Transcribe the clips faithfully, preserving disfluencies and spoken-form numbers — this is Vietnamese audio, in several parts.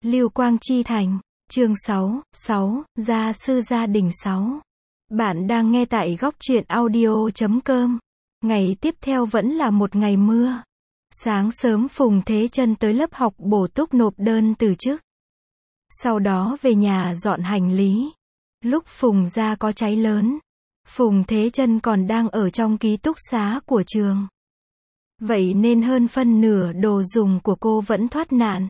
Lưu Quang Chi Thành, chương sáu, sáu, gia sư gia đình sáu. Bạn đang nghe tại góc truyện audio chấm com. Ngày tiếp theo vẫn là một ngày mưa. Sáng sớm Phùng Thế Chân tới lớp học bổ túc nộp đơn từ chức. Sau đó về nhà dọn hành lý. Lúc Phùng gia có cháy lớn, Phùng Thế Chân còn đang ở trong ký túc xá của trường. Vậy nên hơn phân nửa đồ dùng của cô vẫn thoát nạn.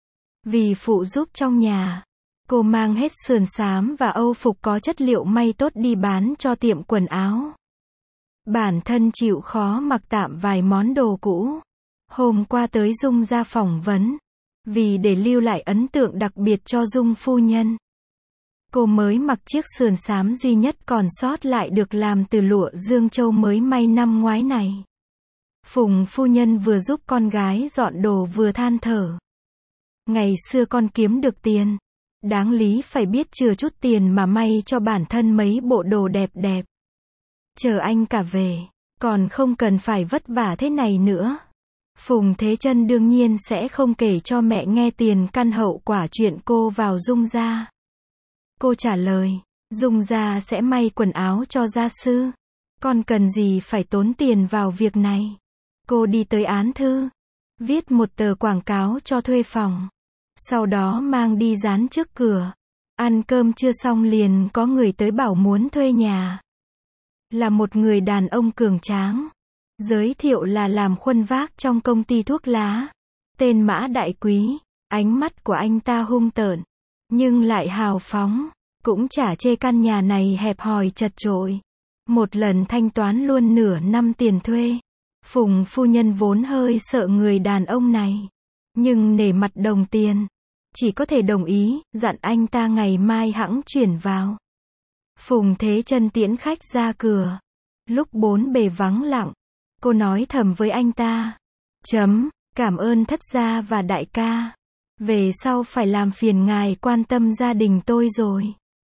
Vì phụ giúp trong nhà, cô mang hết sườn xám và âu phục có chất liệu may tốt đi bán cho tiệm quần áo. Bản thân chịu khó mặc tạm vài món đồ cũ. Hôm qua tới Dung gia phỏng vấn, vì để lưu lại ấn tượng đặc biệt cho Dung phu nhân, cô mới mặc chiếc sườn xám duy nhất còn sót lại được làm từ lụa Dương Châu mới may năm ngoái này. Phùng phu nhân vừa giúp con gái dọn đồ vừa than thở. Ngày xưa con kiếm được tiền, đáng lý phải biết chừa chút tiền mà may cho bản thân mấy bộ đồ đẹp đẹp. Chờ anh cả về, còn không cần phải vất vả thế này nữa. Phùng Thế Chân đương nhiên sẽ không kể cho mẹ nghe tiền căn hậu quả chuyện cô vào Dung gia. Cô trả lời, Dung gia sẽ may quần áo cho gia sư. Con cần gì phải tốn tiền vào việc này. Cô đi tới án thư, viết một tờ quảng cáo cho thuê phòng. Sau đó mang đi dán trước cửa. Ăn cơm chưa xong liền có người tới bảo muốn thuê nhà. Là một người đàn ông cường tráng. Giới thiệu là làm khuân vác trong công ty thuốc lá. Tên Mã Đại Quý. Ánh mắt của anh ta hung tợn, nhưng lại hào phóng. Cũng chả chê căn nhà này hẹp hòi chật chội. Một lần thanh toán luôn nửa năm tiền thuê. Phùng phu nhân vốn hơi sợ người đàn ông này, nhưng nể mặt đồng tiền, chỉ có thể đồng ý, dặn anh ta ngày mai hẵng chuyển vào. Phùng Thế Chân tiễn khách ra cửa. Lúc bốn bề vắng lặng, cô nói thầm với anh ta, chấm, cảm ơn thất gia và đại ca. Về sau phải làm phiền ngài quan tâm gia đình tôi rồi.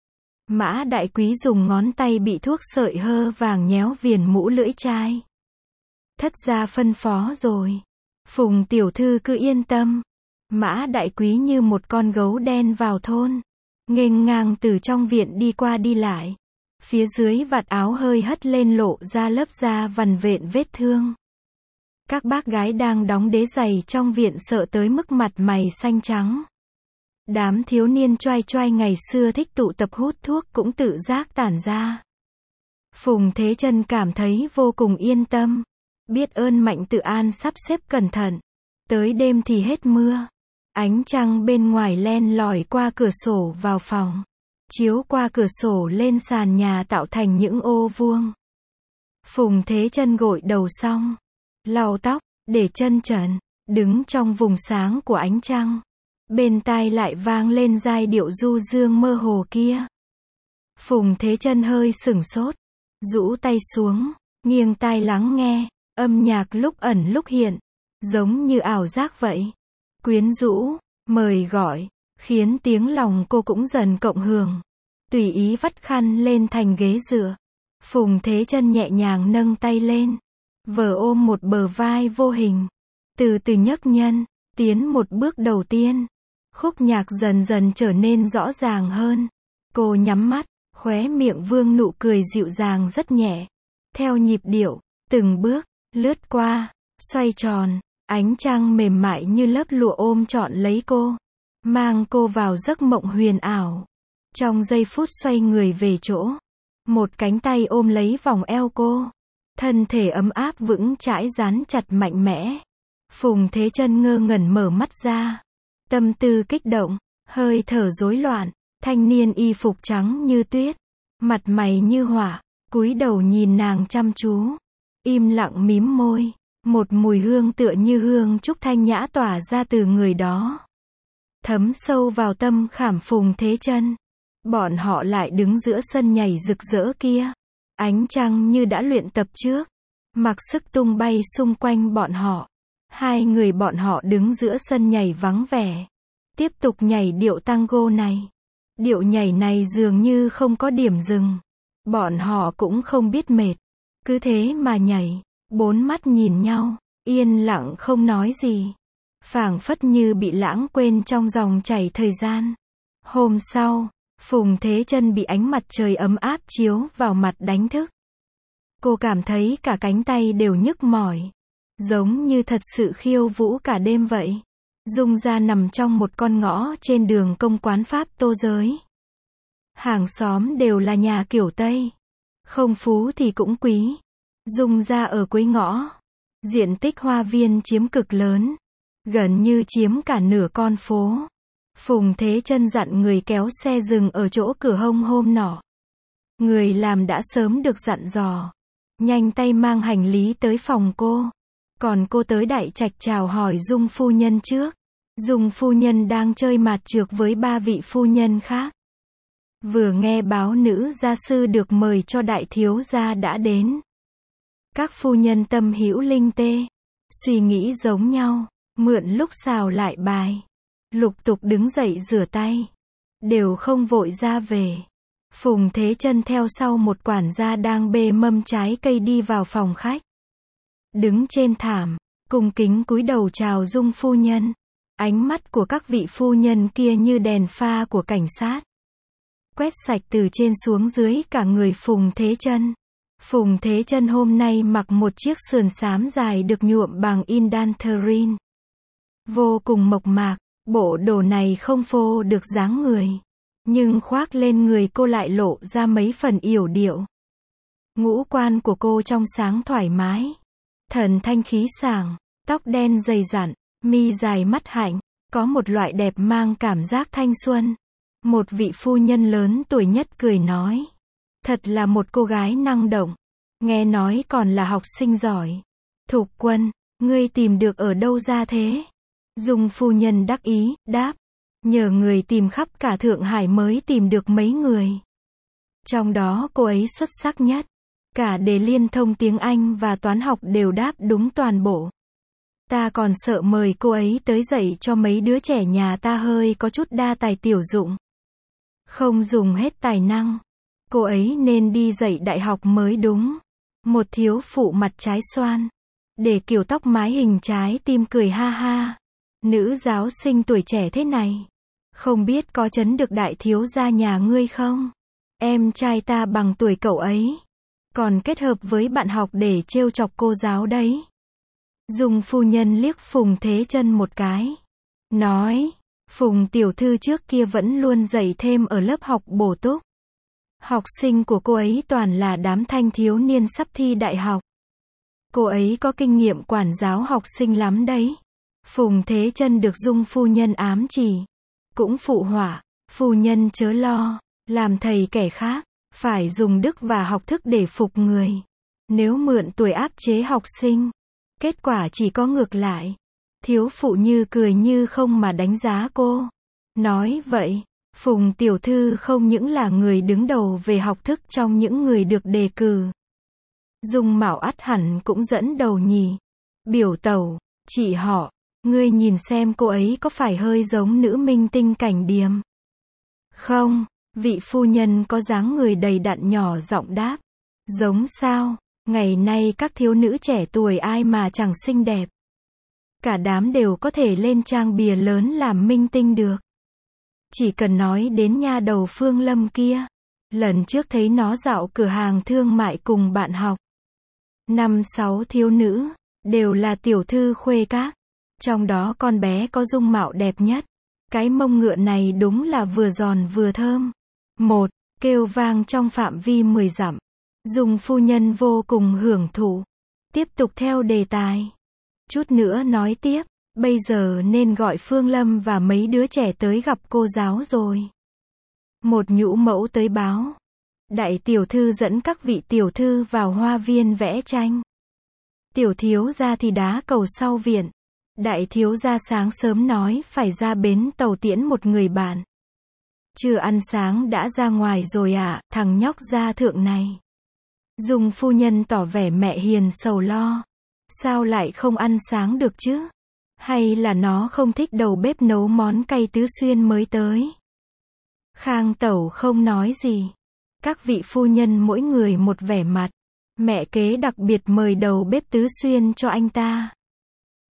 Mã Đại Quý dùng ngón tay bị thuốc sợi hơ vàng nhéo viền mũ lưỡi chai. Thất gia phân phó rồi. Phùng tiểu thư cứ yên tâm. Mã Đại Quý như một con gấu đen vào thôn, nghênh ngang từ trong viện đi qua đi lại. Phía dưới vạt áo hơi hất lên lộ ra lớp da vằn vện vết thương. Các bác gái đang đóng đế giày trong viện sợ tới mức mặt mày xanh trắng. Đám thiếu niên choai choai ngày xưa thích tụ tập hút thuốc cũng tự giác tản ra. Phùng Thế Chân cảm thấy vô cùng yên tâm. Biết ơn Mạnh Tự An sắp xếp cẩn thận. Tới đêm thì hết mưa. Ánh trăng bên ngoài len lỏi qua cửa sổ vào phòng, chiếu qua cửa sổ lên sàn nhà tạo thành những ô vuông. Phùng Thế Chân gội đầu xong, lau tóc, để chân trần, đứng trong vùng sáng của ánh trăng. Bên tai lại vang lên giai điệu du dương mơ hồ kia. Phùng Thế Chân hơi sửng sốt, rũ tay xuống, nghiêng tai lắng nghe. Âm nhạc lúc ẩn lúc hiện, giống như ảo giác vậy. Quyến rũ, mời gọi, khiến tiếng lòng cô cũng dần cộng hưởng. Tùy ý vắt khăn lên thành ghế dựa. Phùng Thế Chân nhẹ nhàng nâng tay lên, vờ ôm một bờ vai vô hình. Từ từ nhấc nhân, tiến một bước đầu tiên. Khúc nhạc dần dần trở nên rõ ràng hơn. Cô nhắm mắt, khóe miệng vương nụ cười dịu dàng rất nhẹ. Theo nhịp điệu, từng bước, lướt qua, xoay tròn, ánh trăng mềm mại như lớp lụa ôm trọn lấy cô, mang cô vào giấc mộng huyền ảo. Trong giây phút xoay người về chỗ, một cánh tay ôm lấy vòng eo cô, thân thể ấm áp vững chãi dán chặt mạnh mẽ. Phùng Thế Chân ngơ ngẩn mở mắt ra, tâm tư kích động, hơi thở rối loạn. Thanh niên y phục trắng như tuyết, mặt mày như hỏa, cúi đầu nhìn nàng chăm chú. Im lặng mím môi, một mùi hương tựa như hương trúc thanh nhã tỏa ra từ người đó, thấm sâu vào tâm khảm Phùng Thế Chân. Bọn họ lại đứng giữa sân nhảy rực rỡ kia. Ánh trăng như đã luyện tập trước, mặc sức tung bay xung quanh bọn họ. Hai người bọn họ đứng giữa sân nhảy vắng vẻ, tiếp tục nhảy điệu tango này. Điệu nhảy này dường như không có điểm dừng. Bọn họ cũng không biết mệt, cứ thế mà nhảy, bốn mắt nhìn nhau, yên lặng không nói gì. phảng phất như bị lãng quên trong dòng chảy thời gian. Hôm sau, Phùng Thế Chân bị ánh mặt trời ấm áp chiếu vào mặt đánh thức. Cô cảm thấy cả cánh tay đều nhức mỏi, giống như thật sự khiêu vũ cả đêm vậy. Dung gia nằm trong một con ngõ trên đường Công Quán Pháp Tô Giới. Hàng xóm đều là nhà kiểu Tây, không phú thì cũng quý. Dung gia ở cuối ngõ, diện tích hoa viên chiếm cực lớn, gần như chiếm cả nửa con phố. Phùng Thế Chân dặn người kéo xe dừng ở chỗ cửa hông hôm nọ. Người làm đã sớm được dặn dò, nhanh tay mang hành lý tới phòng cô. Còn cô tới đại trạch chào hỏi Dung phu nhân trước. Dung phu nhân đang chơi mạt trược với ba vị phu nhân khác. Vừa nghe báo nữ gia sư được mời cho đại thiếu gia đã đến. Các phu nhân tâm hữu linh tê, suy nghĩ giống nhau, mượn lúc xào lại bài, lục tục đứng dậy rửa tay, đều không vội ra về. Phùng Thế Chân theo sau một quản gia đang bê mâm trái cây đi vào phòng khách. Đứng trên thảm, cung kính cúi đầu chào Dung phu nhân. Ánh mắt của các vị phu nhân kia như đèn pha của cảnh sát, quét sạch từ trên xuống dưới cả người Phùng Thế Chân. Phùng Thế Chân hôm nay mặc một chiếc sườn xám dài được nhuộm bằng indantherin, vô cùng mộc mạc. Bộ đồ này không phô được dáng người, nhưng khoác lên người cô lại lộ ra mấy phần yểu điệu. Ngũ quan của cô trong sáng thoải mái, thần thanh khí sảng, tóc đen dày dặn, mi dài mắt hạnh, có một loại đẹp mang cảm giác thanh xuân. Một vị phu nhân lớn tuổi nhất cười nói, thật là một cô gái năng động, nghe nói còn là học sinh giỏi. Thục Quân, ngươi tìm được ở đâu ra thế? Dung phu nhân đắc ý, đáp, nhờ người tìm khắp cả Thượng Hải mới tìm được mấy người. Trong đó cô ấy xuất sắc nhất, cả đề liên thông tiếng Anh và toán học đều đáp đúng toàn bộ. Ta còn sợ mời cô ấy tới dạy cho mấy đứa trẻ nhà ta hơi có chút đa tài tiểu dụng, không dùng hết tài năng. Cô ấy nên đi dạy đại học mới đúng. Một thiếu phụ mặt trái xoan, để kiểu tóc mái hình trái tim cười ha ha. Nữ giáo sinh tuổi trẻ thế này, không biết có chấn được đại thiếu gia nhà ngươi không? Em trai ta bằng tuổi cậu ấy, còn kết hợp với bạn học để trêu chọc cô giáo đấy. Dung phu nhân liếc Phùng Thế Chân một cái, nói, Phùng tiểu thư trước kia vẫn luôn dạy thêm ở lớp học bổ túc. Học sinh của cô ấy toàn là đám thanh thiếu niên sắp thi đại học. Cô ấy có kinh nghiệm quản giáo học sinh lắm đấy. Phùng Thế Chân được Dung phu nhân ám chỉ, cũng phụ họa, phu nhân chớ lo, làm thầy kẻ khác, phải dùng đức và học thức để phục người. Nếu mượn tuổi áp chế học sinh, kết quả chỉ có ngược lại. Thiếu phụ như cười như không mà đánh giá cô. Nói vậy, Phùng tiểu thư không những là người đứng đầu về học thức trong những người được đề cử. Dung mạo ắt hẳn cũng dẫn đầu nhỉ. Biểu tẩu, chị họ, ngươi nhìn xem cô ấy có phải hơi giống nữ minh tinh Cảnh Điềm? Không, vị phu nhân có dáng người đầy đặn nhỏ giọng đáp. Giống sao? Ngày nay các thiếu nữ trẻ tuổi ai mà chẳng xinh đẹp. Cả đám đều có thể lên trang bìa lớn làm minh tinh được. Chỉ cần nói đến nha đầu Phương Lâm kia. Lần trước thấy nó dạo cửa hàng thương mại cùng bạn học. Năm sáu thiếu nữ, đều là tiểu thư khuê các. Trong đó con bé có dung mạo đẹp nhất. Cái mông ngựa này đúng là vừa giòn vừa thơm. Một, kêu vang trong phạm vi mười dặm. Dung phu nhân vô cùng hưởng thụ. Tiếp tục theo đề tài. Chút nữa nói tiếp, bây giờ nên gọi Phương Lâm và mấy đứa trẻ tới gặp cô giáo rồi. Một nhũ mẫu tới báo. Đại tiểu thư dẫn các vị tiểu thư vào hoa viên vẽ tranh. Tiểu thiếu gia thì đá cầu sau viện. Đại thiếu gia sáng sớm nói phải ra bến tàu tiễn một người bạn. Chưa ăn sáng đã ra ngoài rồi ạ, à, thằng nhóc gia thượng này. Dung phu nhân tỏ vẻ mẹ hiền sầu lo. Sao lại không ăn sáng được chứ? Hay là nó không thích đầu bếp nấu món cay tứ xuyên mới tới? Khang tẩu không nói gì. Các vị phu nhân mỗi người một vẻ mặt. Mẹ kế đặc biệt mời đầu bếp tứ xuyên cho anh ta.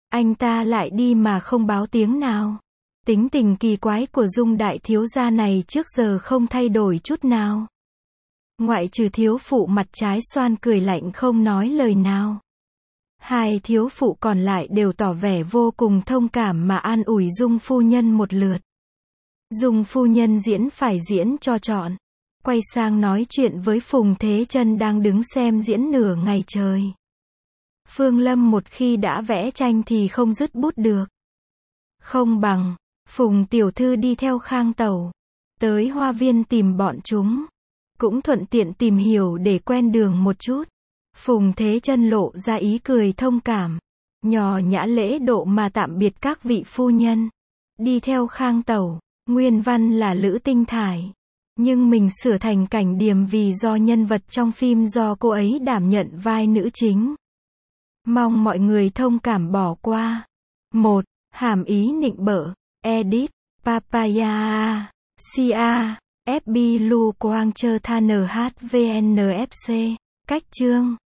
Anh ta lại đi mà không báo tiếng nào. Tính tình kỳ quái của Dung đại thiếu gia này trước giờ không thay đổi chút nào. Ngoại trừ thiếu phụ mặt trái xoan cười lạnh không nói lời nào. Hai thiếu phụ còn lại đều tỏ vẻ vô cùng thông cảm mà an ủi Dung phu nhân một lượt. Dung phu nhân diễn phải diễn cho trọn. Quay sang nói chuyện với Phùng Thế Chân đang đứng xem diễn nửa ngày trời. Phương Lâm một khi đã vẽ tranh thì không dứt bút được. Không bằng, Phùng tiểu thư đi theo Khang tẩu, tới hoa viên tìm bọn chúng. Cũng thuận tiện tìm hiểu để quen đường một chút. Phùng Thế Chân lộ ra ý cười thông cảm. Nhò nhã lễ độ mà tạm biệt các vị phu nhân. Đi theo Khang tẩu, nguyên văn là Lữ Tinh Thải. Nhưng mình sửa thành Cảnh Điềm vì do nhân vật trong phim do cô ấy đảm nhận vai nữ chính. Mong mọi người thông cảm bỏ qua. một. Hàm ý nịnh bợ. Edit. Papaya. Cia. ép bê Lu Quang Chơ Tha en hát vê en ép xê. Cách chương.